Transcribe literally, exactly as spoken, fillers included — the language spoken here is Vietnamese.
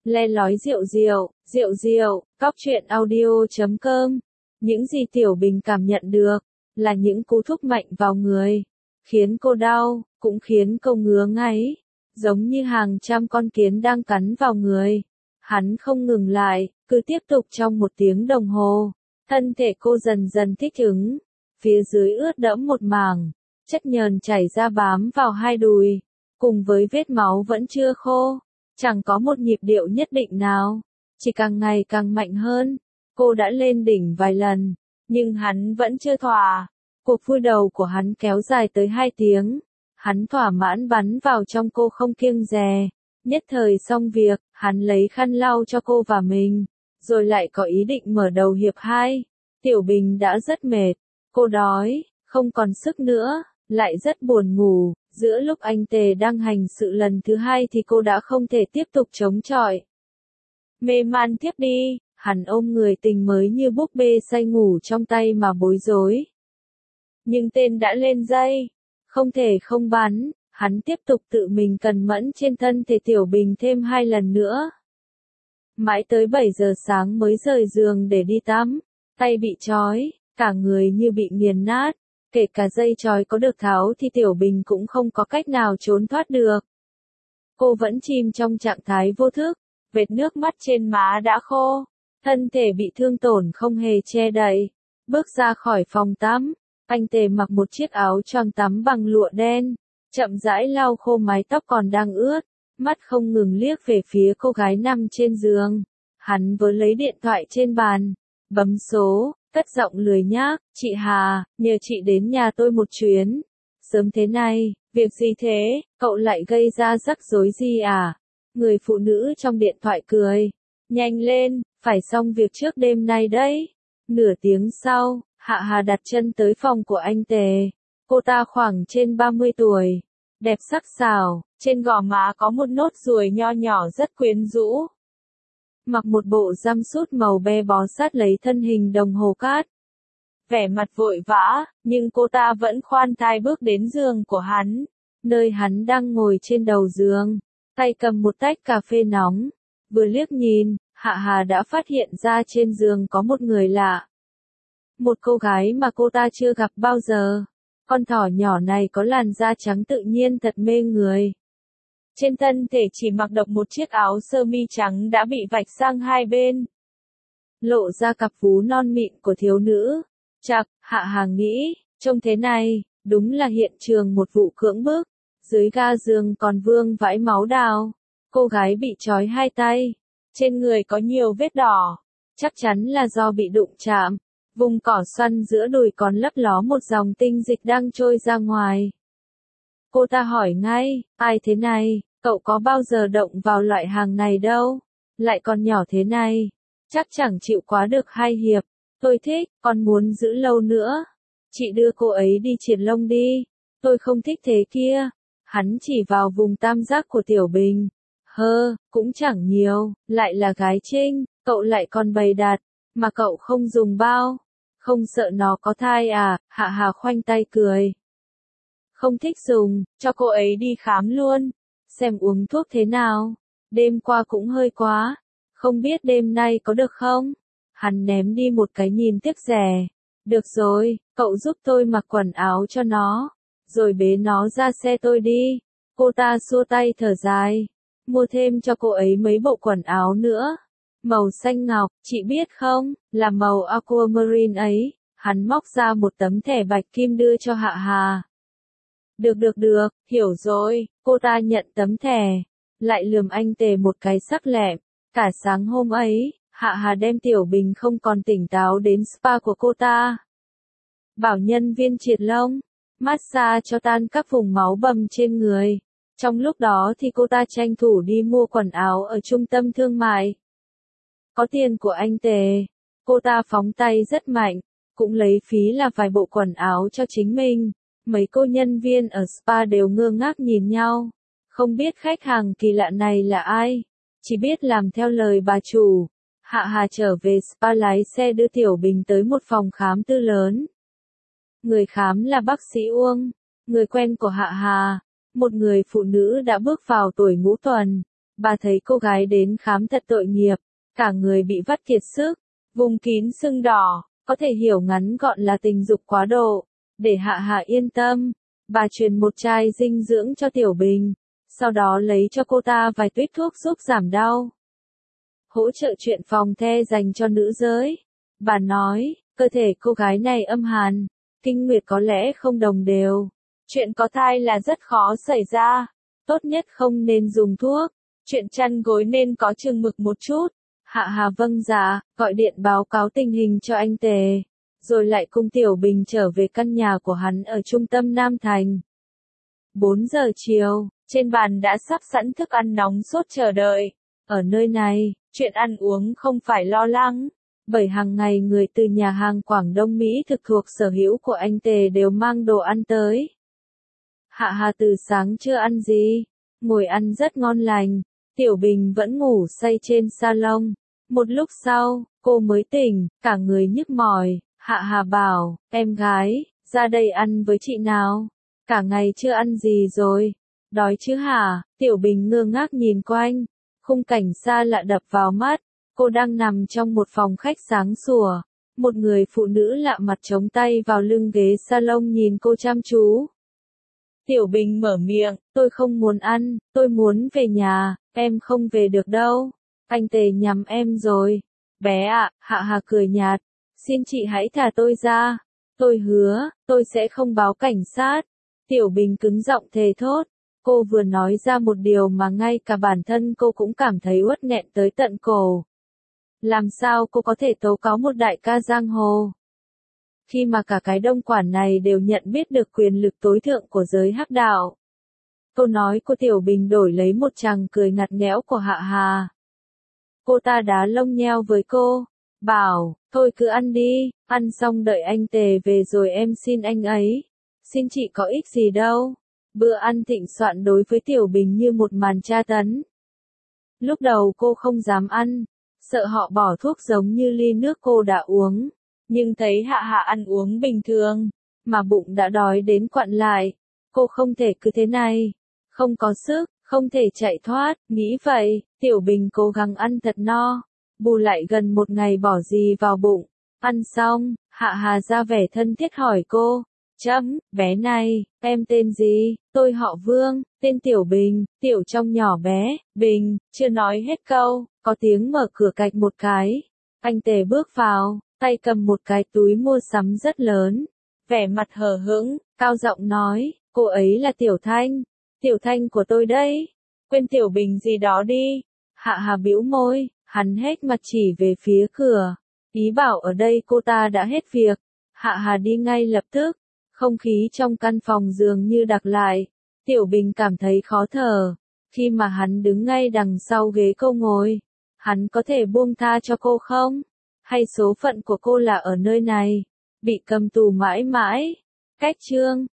Le lói rượu rượu, rượu rượu, cóc truyện audio chấm com. Những gì Tiểu Bình cảm nhận được, là những cú thúc mạnh vào người, khiến cô đau, cũng khiến cô ngứa ngáy, giống như hàng trăm con kiến đang cắn vào người. Hắn không ngừng lại, cứ tiếp tục trong một tiếng đồng hồ. Thân thể cô dần dần thích ứng, phía dưới ướt đẫm một mảng, chất nhờn chảy ra bám vào hai đùi, cùng với vết máu vẫn chưa khô, chẳng có một nhịp điệu nhất định nào, chỉ càng ngày càng mạnh hơn. Cô đã lên đỉnh vài lần, nhưng hắn vẫn chưa thỏa. Cuộc vui đầu của hắn kéo dài tới hai tiếng, hắn thỏa mãn bắn vào trong cô không kiêng dè. Nhất thời xong việc, hắn lấy khăn lau cho cô và mình, rồi lại có ý định mở đầu hiệp hai. Tiểu Bình đã rất mệt, cô đói, không còn sức nữa, lại rất buồn ngủ. Giữa lúc anh Tề đang hành sự lần thứ hai thì cô đã không thể tiếp tục chống chọi. Mê man tiếp đi, hắn ôm người tình mới như búp bê say ngủ trong tay mà bối rối. Nhưng tên đã lên dây, không thể không bắn, hắn tiếp tục tự mình cần mẫn trên thân thể Tiểu Bình thêm hai lần nữa. Mãi tới bảy giờ sáng mới rời giường để đi tắm, tay bị trói, cả người như bị nghiền nát. Kể cả dây trói có được tháo thì Tiểu Bình cũng không có cách nào trốn thoát được. Cô vẫn chìm trong trạng thái vô thức, vệt nước mắt trên má đã khô, thân thể bị thương tổn không hề che đậy. Bước ra khỏi phòng tắm, anh Tề mặc một chiếc áo choàng tắm bằng lụa đen, chậm rãi lau khô mái tóc còn đang ướt, mắt không ngừng liếc về phía cô gái nằm trên giường. Hắn vừa lấy điện thoại trên bàn, bấm số. Cất giọng lười nhác, chị Hà, nhờ chị đến nhà tôi một chuyến. Sớm thế này, việc gì thế, cậu lại gây ra rắc rối gì à? Người phụ nữ trong điện thoại cười. Nhanh lên, phải xong việc trước đêm nay đấy. Nửa tiếng sau, Hạ Hà đặt chân tới phòng của anh Tề. Cô ta khoảng trên ba mươi tuổi, đẹp sắc sảo, trên gò má có một nốt ruồi nho nhỏ rất quyến rũ. Mặc một bộ jumpsuit màu be bó sát lấy thân hình đồng hồ cát. Vẻ mặt vội vã, nhưng cô ta vẫn khoan thai bước đến giường của hắn, nơi hắn đang ngồi trên đầu giường, tay cầm một tách cà phê nóng. Vừa liếc nhìn, Hạ Hà đã phát hiện ra trên giường có một người lạ. Một cô gái mà cô ta chưa gặp bao giờ. Con thỏ nhỏ này có làn da trắng tự nhiên thật mê người. Trên thân thể chỉ mặc độc một chiếc áo sơ mi trắng đã bị vạch sang hai bên, lộ ra cặp vú non mịn của thiếu nữ. Chạc, Hạ Hà nghĩ, trông thế này, đúng là hiện trường một vụ cưỡng bức. Dưới ga giường còn vương vãi máu đào. Cô gái bị trói hai tay, trên người có nhiều vết đỏ, chắc chắn là do bị đụng chạm. Vùng cỏ xoăn giữa đùi còn lấp ló một dòng tinh dịch đang trôi ra ngoài. Cô ta hỏi ngay, ai thế này, cậu có bao giờ động vào loại hàng này đâu, lại còn nhỏ thế này, chắc chẳng chịu quá được hai hiệp. Tôi thích, còn muốn giữ lâu nữa. Chị đưa cô ấy đi triệt lông đi, tôi không thích thế kia. Hắn chỉ vào vùng tam giác của Tiểu Bình. Hơ, cũng chẳng nhiều, lại là gái trinh, cậu lại còn bày đặt, mà cậu không dùng bao. Không sợ nó có thai à? Hạ Hà khoanh tay cười. Không thích dùng, cho cô ấy đi khám luôn, xem uống thuốc thế nào. Đêm qua cũng hơi quá, không biết đêm nay có được không? Hắn ném đi một cái nhìn tiếc rẻ. Được rồi, cậu giúp tôi mặc quần áo cho nó, rồi bế nó ra xe tôi đi. Cô ta xua tay thở dài. Mua thêm cho cô ấy mấy bộ quần áo nữa. Màu xanh ngọc, chị biết không, là màu aquamarine ấy. Hắn móc ra một tấm thẻ bạch kim đưa cho Hạ Hà. Được được được, hiểu rồi. Cô ta nhận tấm thẻ, lại lườm anh Tề một cái sắc lẹm. Cả sáng hôm ấy, Hạ Hà đem Tiểu Bình không còn tỉnh táo đến spa của cô ta. Bảo nhân viên triệt lông, massage cho tan các vùng máu bầm trên người. Trong lúc đó thì cô ta tranh thủ đi mua quần áo ở trung tâm thương mại. Có tiền của anh Tề, cô ta phóng tay rất mạnh, cũng lấy phí là vài bộ quần áo cho chính mình. Mấy cô nhân viên ở spa đều ngơ ngác nhìn nhau, không biết khách hàng kỳ lạ này là ai, chỉ biết làm theo lời bà chủ. Hạ Hà trở về spa lái xe đưa Tiểu Bình tới một phòng khám tư lớn. Người khám là bác sĩ Uông, người quen của Hạ Hà, một người phụ nữ đã bước vào tuổi ngũ tuần, Bà thấy cô gái đến khám thật tội nghiệp, cả người bị vắt kiệt sức, vùng kín sưng đỏ, có thể hiểu ngắn gọn là tình dục quá độ. Để Hạ Hà yên tâm, bà truyền một chai dinh dưỡng cho Tiểu Bình, sau đó lấy cho cô ta vài tuýp thuốc giúp giảm đau. Hỗ trợ chuyện phòng the dành cho nữ giới. Bà nói, cơ thể cô gái này âm hàn, kinh nguyệt có lẽ không đồng đều. Chuyện có thai là rất khó xảy ra, tốt nhất không nên dùng thuốc. Chuyện chăn gối nên có chừng mực một chút. Hạ Hà vâng dạ, gọi điện báo cáo tình hình cho anh Tề, rồi lại cùng Tiểu Bình trở về căn nhà của hắn ở trung tâm Nam Thành. bốn giờ chiều, trên bàn đã sắp sẵn thức ăn nóng sốt chờ đợi. Ở nơi này, chuyện ăn uống không phải lo lắng, bởi hàng ngày người từ nhà hàng Quảng Đông Mỹ thực thuộc sở hữu của anh Tề đều mang đồ ăn tới. Hạ Hà từ sáng chưa ăn gì, ngồi ăn rất ngon lành. Tiểu Bình vẫn ngủ say trên salon. Một lúc sau, cô mới tỉnh, cả người nhức mỏi. Hạ Hà bảo, em gái, ra đây ăn với chị nào. Cả ngày chưa ăn gì rồi. Đói chứ hả? Tiểu Bình ngơ ngác nhìn quanh. Khung cảnh xa lạ đập vào mắt. Cô đang nằm trong một phòng khách sáng sủa. Một người phụ nữ lạ mặt chống tay vào lưng ghế salon nhìn cô chăm chú. Tiểu Bình mở miệng, tôi không muốn ăn, tôi muốn về nhà, em không về được đâu. Anh Tề nhắm em rồi. Bé ạ, Hạ Hà cười nhạt, xin chị hãy thả tôi ra. Tôi hứa, tôi sẽ không báo cảnh sát. Tiểu Bình cứng giọng thề thốt. Cô vừa nói ra một điều mà ngay cả bản thân cô cũng cảm thấy uất nghẹn tới tận cổ. Làm sao cô có thể tố cáo một đại ca giang hồ? Khi mà cả cái đông quản này đều nhận biết được quyền lực tối thượng của giới hắc đạo. Câu nói của Tiểu Bình đổi lấy một tràng cười ngặt nghẽo của Hạ Hà. Cô ta đá lông nheo với cô, bảo, thôi cứ ăn đi, ăn xong đợi anh Tề về rồi em xin anh ấy. Xin chị có ích gì đâu. Bữa ăn thịnh soạn đối với Tiểu Bình như một màn tra tấn. Lúc đầu cô không dám ăn, sợ họ bỏ thuốc giống như ly nước cô đã uống. Nhưng thấy Hạ Hà ăn uống bình thường, mà bụng đã đói đến quặn lại. Cô không thể cứ thế này, không có sức, không thể chạy thoát, nghĩ vậy, Tiểu Bình cố gắng ăn thật no, bù lại gần một ngày bỏ gì vào bụng. Ăn xong, Hạ Hà ra vẻ thân thiết hỏi cô, chấm, bé này, em tên gì? Tôi họ Vương, tên Tiểu Bình, Tiểu trong nhỏ bé, Bình, chưa nói hết câu, có tiếng mở cửa cạch một cái. Anh Tề bước vào, tay cầm một cái túi mua sắm rất lớn, vẻ mặt hờ hững, cao giọng nói, cô ấy là Tiểu Thanh, Tiểu Thanh của tôi đấy, quên Tiểu Bình gì đó đi. Hạ Hà bĩu môi, hắn hết mặt chỉ về phía cửa, ý bảo ở đây cô ta đã hết việc. Hạ Hà đi ngay lập tức, không khí trong căn phòng dường như đặc lại, Tiểu Bình cảm thấy khó thở, khi mà hắn đứng ngay đằng sau ghế cô ngồi, hắn có thể buông tha cho cô không? Hay số phận của cô là ở nơi này, bị cầm tù mãi mãi? Cách chương